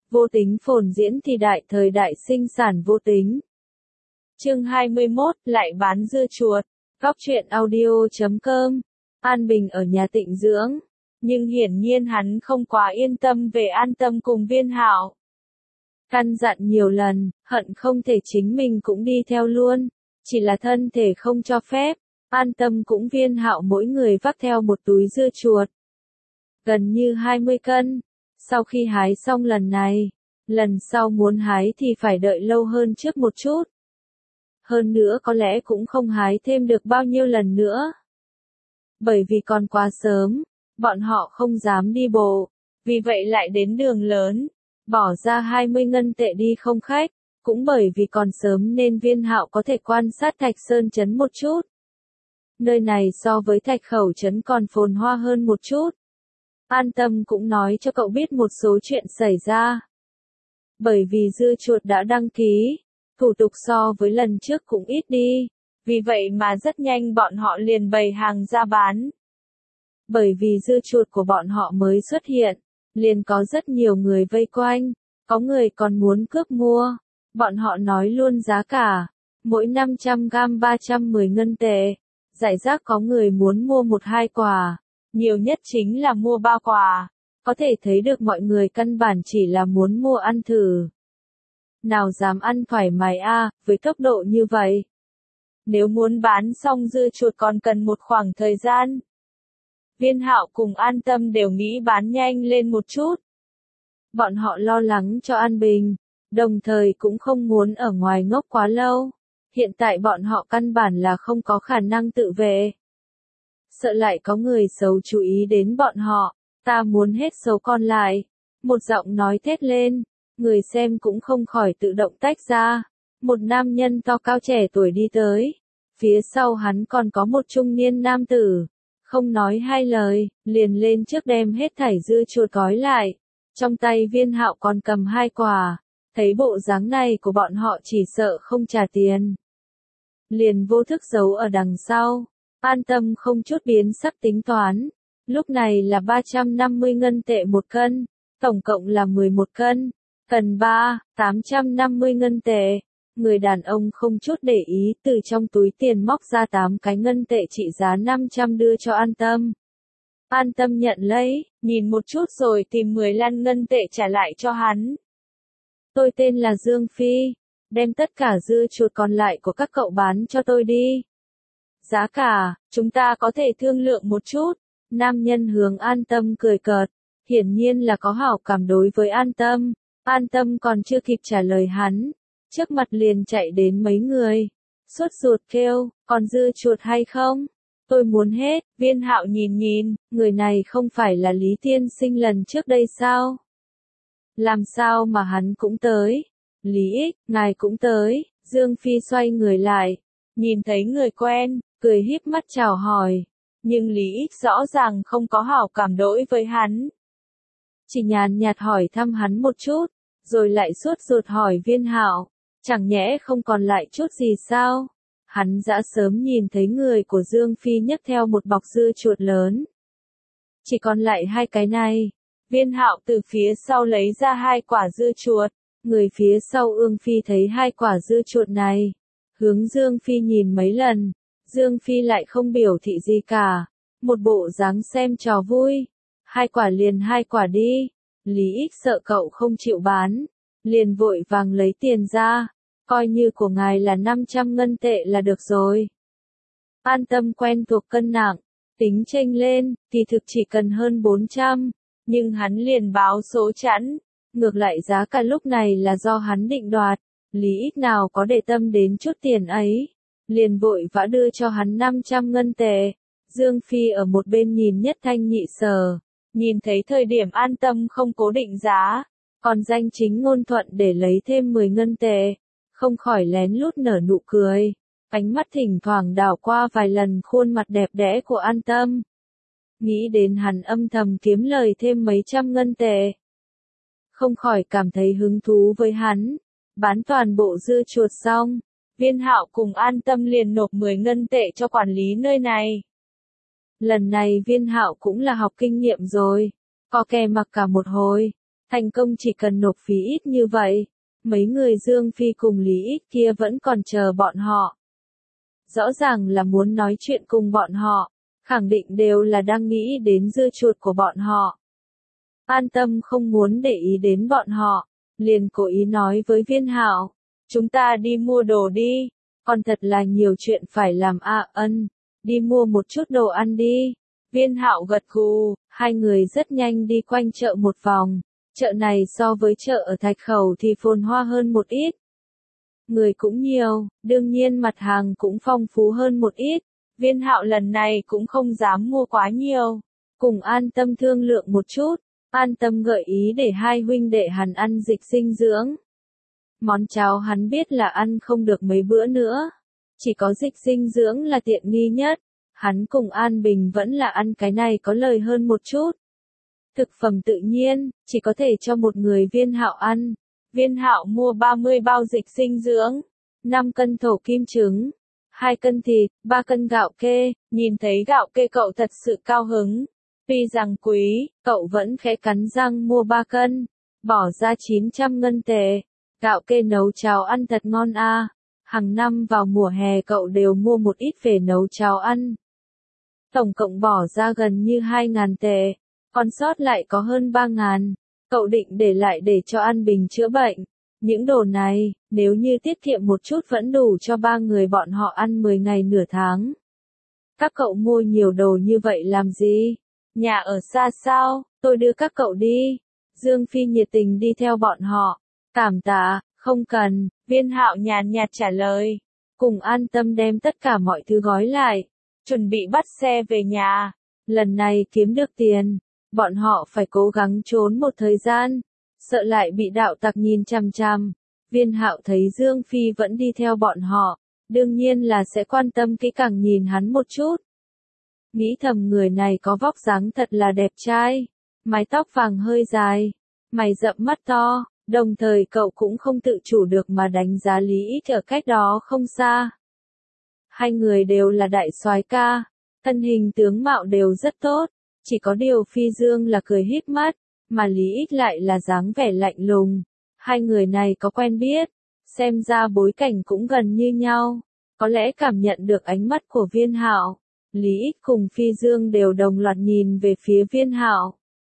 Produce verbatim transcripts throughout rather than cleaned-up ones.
Vô tính phồn diễn thì đại thời đại sinh sản vô tính. Chương hai mươi mốt, lại bán dưa chuột. Góc truyện audio chấm com. An Bình ở nhà tịnh dưỡng, nhưng hiển nhiên hắn không quá yên tâm về An Tâm cùng Viên Hạo. Căn dặn nhiều lần, hận không thể chính mình cũng đi theo luôn, chỉ là thân thể không cho phép. An Tâm cũng Viên Hạo mỗi người vác theo một túi dưa chuột, gần như hai mươi cân. Sau khi hái xong lần này, lần sau muốn hái thì phải đợi lâu hơn trước một chút. Hơn nữa có lẽ cũng không hái thêm được bao nhiêu lần nữa. Bởi vì còn quá sớm, bọn họ không dám đi bộ, vì vậy lại đến đường lớn, bỏ ra hai mươi ngân tệ đi không khách. Cũng bởi vì còn sớm nên Viên Hạo có thể quan sát Thạch Sơn Trấn một chút. Nơi này so với Thạch Khẩu Trấn còn phồn hoa hơn một chút. An Tâm cũng nói cho cậu biết một số chuyện xảy ra. Bởi vì dưa chuột đã đăng ký, thủ tục so với lần trước cũng ít đi, vì vậy mà rất nhanh bọn họ liền bày hàng ra bán. Bởi vì dưa chuột của bọn họ mới xuất hiện, liền có rất nhiều người vây quanh, có người còn muốn cướp mua. Bọn họ nói luôn giá cả, mỗi năm trăm gam ba trăm mười ngân tệ, rải rác có người muốn mua một hai quả, nhiều nhất chính là mua ba quả, có thể thấy được mọi người căn bản chỉ là muốn mua ăn thử. Nào dám ăn thoải mái a, à, với tốc độ như vậy. Nếu muốn bán xong dưa chuột còn cần một khoảng thời gian. Viên Hạo cùng An Tâm đều nghĩ bán nhanh lên một chút. Bọn họ lo lắng cho An Bình, đồng thời cũng không muốn ở ngoài ngốc quá lâu. Hiện tại bọn họ căn bản là không có khả năng tự vệ. Sợ lại có người xấu chú ý đến bọn họ, ta muốn hết số còn lại. Một giọng nói thét lên, người xem cũng không khỏi tự động tách ra. Một nam nhân to cao trẻ tuổi đi tới. Phía sau hắn còn có một trung niên nam tử. Không nói hai lời, liền lên trước đem hết thảy dưa chuột gói lại. Trong tay Viên Hạo còn cầm hai quả. Thấy bộ dáng này của bọn họ chỉ sợ không trả tiền. Liền vô thức giấu ở đằng sau. An Tâm không chút biến sắc tính toán. Lúc này là ba trăm năm mươi ngân tệ một cân, tổng cộng là mười một cân, cần ba, tám trăm năm mươi ngân tệ. Người đàn ông không chút để ý từ trong túi tiền móc ra tám cái ngân tệ trị giá năm trăm đưa cho An Tâm. An Tâm nhận lấy, nhìn một chút rồi tìm mười lăm ngân tệ trả lại cho hắn. Tôi tên là Dương Phi, đem tất cả dưa chuột còn lại của các cậu bán cho tôi đi. Giá cả, chúng ta có thể thương lượng một chút. Nam nhân hướng An Tâm cười cợt, hiển nhiên là có hảo cảm đối với An Tâm. An Tâm còn chưa kịp trả lời hắn, trước mặt liền chạy đến mấy người, sốt ruột kêu, còn dưa chuột hay không? Tôi muốn hết. Viên Hạo nhìn nhìn, người này không phải là Lý Tiên Sinh lần trước đây sao? Làm sao mà hắn cũng tới? Lý Ích, ngài cũng tới. Dương Phi xoay người lại, nhìn thấy người quen, cười híp mắt chào hỏi. Nhưng Lý Ích rõ ràng không có hảo cảm đối với hắn. Chỉ nhàn nhạt hỏi thăm hắn một chút, rồi lại sốt ruột hỏi Viên Hạo, chẳng nhẽ không còn lại chút gì sao? Hắn đã sớm nhìn thấy người của Dương Phi nhấc theo một bọc dưa chuột lớn. Chỉ còn lại hai cái này. Viên Hạo từ phía sau lấy ra hai quả dưa chuột. Người phía sau Ương Phi thấy hai quả dưa chuột này, hướng Dương Phi nhìn mấy lần. Dương Phi lại không biểu thị gì cả, một bộ dáng xem trò vui. Hai quả liền hai quả đi. Lý Ích sợ cậu không chịu bán, liền vội vàng lấy tiền ra, coi như của ngài là năm trăm ngân tệ là được rồi. An Tâm quen thuộc cân nặng, tính chênh lên, thì thực chỉ cần hơn bốn trăm, nhưng hắn liền báo số chẵn, ngược lại giá cả lúc này là do hắn định đoạt. Lý Ích nào có để tâm đến chút tiền ấy, liền vội vã đưa cho hắn năm trăm ngân tệ. Dương Phi ở một bên nhìn nhất thanh nhị sở, nhìn thấy thời điểm An Tâm không cố định giá, còn danh chính ngôn thuận để lấy thêm mười ngân tệ, không khỏi lén lút nở nụ cười, ánh mắt thỉnh thoảng đảo qua vài lần khuôn mặt đẹp đẽ của An Tâm. Nghĩ đến hắn âm thầm kiếm lời thêm mấy trăm ngân tệ, không khỏi cảm thấy hứng thú với hắn. Bán toàn bộ dưa chuột xong, Viên Hạo cùng An Tâm liền nộp mười ngân tệ cho quản lý nơi này. Lần này Viên Hạo cũng là học kinh nghiệm rồi, có kè mặc cả một hồi, Thành công chỉ cần nộp phí ít như vậy. Mấy người Dương Phi cùng Lý Ích kia vẫn còn chờ bọn họ. Rõ ràng là muốn nói chuyện cùng bọn họ, khẳng định đều là đang nghĩ đến dưa chuột của bọn họ. An Tâm không muốn để ý đến bọn họ, liền cố ý nói với Viên Hạo, chúng ta đi mua đồ đi, còn thật là nhiều chuyện phải làm a ân, đi mua một chút đồ ăn đi. Viên Hạo gật gù, hai người rất nhanh đi quanh chợ một vòng, chợ này so với chợ ở Thạch Khẩu thì phồn hoa hơn một ít. Người cũng nhiều, đương nhiên mặt hàng cũng phong phú hơn một ít. Viên Hạo lần này cũng không dám mua quá nhiều, cùng An Tâm thương lượng một chút. An Tâm gợi ý để hai huynh đệ hắn ăn dịch dinh dưỡng. Món cháo hắn biết là ăn không được mấy bữa nữa, chỉ có dịch dinh dưỡng là tiện nghi nhất. Hắn cùng An Bình vẫn là ăn cái này có lời hơn một chút. Thực phẩm tự nhiên, chỉ có thể cho một người Viên Hạo ăn. Viên Hạo mua ba mươi bao dịch dinh dưỡng, năm cân thổ kim trứng, hai cân thịt, ba cân gạo kê. Nhìn thấy gạo kê cậu thật sự cao hứng. Tuy rằng quý, cậu vẫn khẽ cắn răng mua ba cân, bỏ ra chín trăm ngân tệ. Gạo kê nấu cháo ăn thật ngon a. À. Hàng năm vào mùa hè cậu đều mua một ít về nấu cháo ăn. Tổng cộng bỏ ra gần như hai ngàn tệ, còn sót lại có hơn ba ngàn. Cậu định để lại để cho An Bình chữa bệnh. Những đồ này, nếu như tiết kiệm một chút vẫn đủ cho ba người bọn họ ăn mười ngày nửa tháng. Các cậu mua nhiều đồ như vậy làm gì? Nhà ở xa sao, tôi đưa các cậu đi. Dương Phi nhiệt tình đi theo bọn họ. Cảm tạ, không cần, Viên Hạo nhàn nhạt trả lời. Cùng An Tâm đem tất cả mọi thứ gói lại, chuẩn bị bắt xe về nhà. Lần này kiếm được tiền, bọn họ phải cố gắng trốn một thời gian, sợ lại bị đạo tặc nhìn chằm chằm. Viên Hạo thấy Dương Phi vẫn đi theo bọn họ, đương nhiên là sẽ quan tâm kỹ càng nhìn hắn một chút. Nghĩ thầm người này có vóc dáng thật là đẹp trai, mái tóc vàng hơi dài, mày rậm mắt to, đồng thời cậu cũng không tự chủ được mà đánh giá Lý Ích ở cách đó không xa. Hai người đều là đại soái ca, thân hình tướng mạo đều rất tốt, chỉ có điều Phi Dương là cười híp mắt, mà Lý Ích lại là dáng vẻ lạnh lùng. Hai người này có quen biết, xem ra bối cảnh cũng gần như nhau, có lẽ cảm nhận được ánh mắt của Viên Hạo. Lý Ích cùng Phi Dương đều đồng loạt nhìn về phía Viên Hạo.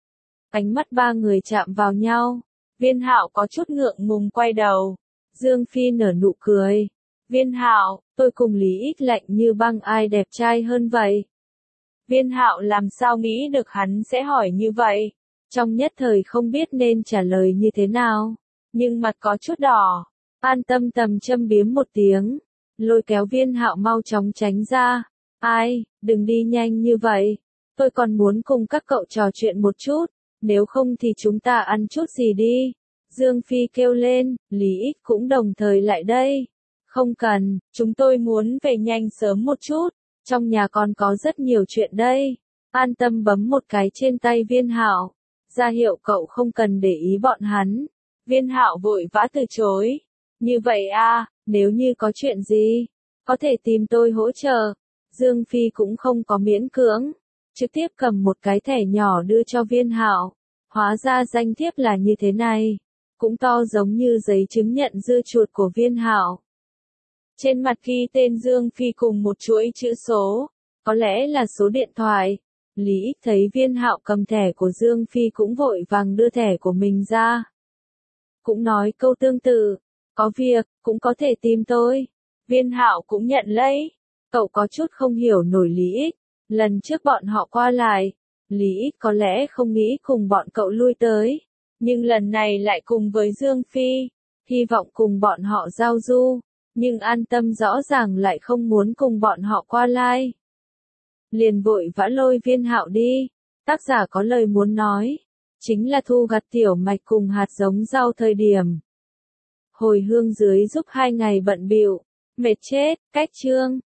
Ánh mắt ba người chạm vào nhau, Viên Hạo có chút ngượng ngùng quay đầu. Dương Phi nở nụ cười. Viên Hạo, tôi cùng Lý Ích lạnh như băng, ai đẹp trai hơn vậy? Viên Hạo làm sao nghĩ được hắn sẽ hỏi như vậy, trong nhất thời không biết nên trả lời như thế nào, nhưng mặt có chút đỏ. An Tâm tầm châm biếm một tiếng, lôi kéo Viên Hạo mau chóng tránh ra. Ai, đừng đi nhanh như vậy, tôi còn muốn cùng các cậu trò chuyện một chút, nếu không thì chúng ta ăn chút gì đi. Dương Phi kêu lên, Lý Ích cũng đồng thời lại đây. Không cần, chúng tôi muốn về nhanh sớm một chút, trong nhà còn có rất nhiều chuyện đây. An Tâm bấm một cái trên tay Viên Hạo, ra hiệu cậu không cần để ý bọn hắn. Viên Hạo vội vã từ chối. Như vậy à, nếu như có chuyện gì, có thể tìm tôi hỗ trợ. Dương Phi cũng không có miễn cưỡng, trực tiếp cầm một cái thẻ nhỏ đưa cho Viên Hạo. Hóa ra danh thiếp là như thế này, cũng to giống như giấy chứng nhận dưa chuột của Viên Hạo. Trên mặt ghi tên Dương Phi cùng một chuỗi chữ số, có lẽ là số điện thoại. Lý Ích thấy Viên Hạo cầm thẻ của Dương Phi cũng vội vàng đưa thẻ của mình ra. Cũng nói câu tương tự, có việc, cũng có thể tìm tôi. Viên Hạo cũng nhận lấy. Cậu có chút không hiểu nổi Lý Ích, lần trước bọn họ qua lại, Lý Ích có lẽ không nghĩ cùng bọn cậu lui tới, nhưng lần này lại cùng với Dương Phi, hy vọng cùng bọn họ giao du, nhưng An Tâm rõ ràng lại không muốn cùng bọn họ qua lại. Liền vội vã lôi Viên Hạo đi, tác giả có lời muốn nói, chính là thu gặt tiểu mạch cùng hạt giống rau thời điểm. Hồi hương dưới giúp hai ngày bận bịu, mệt chết, cách chương.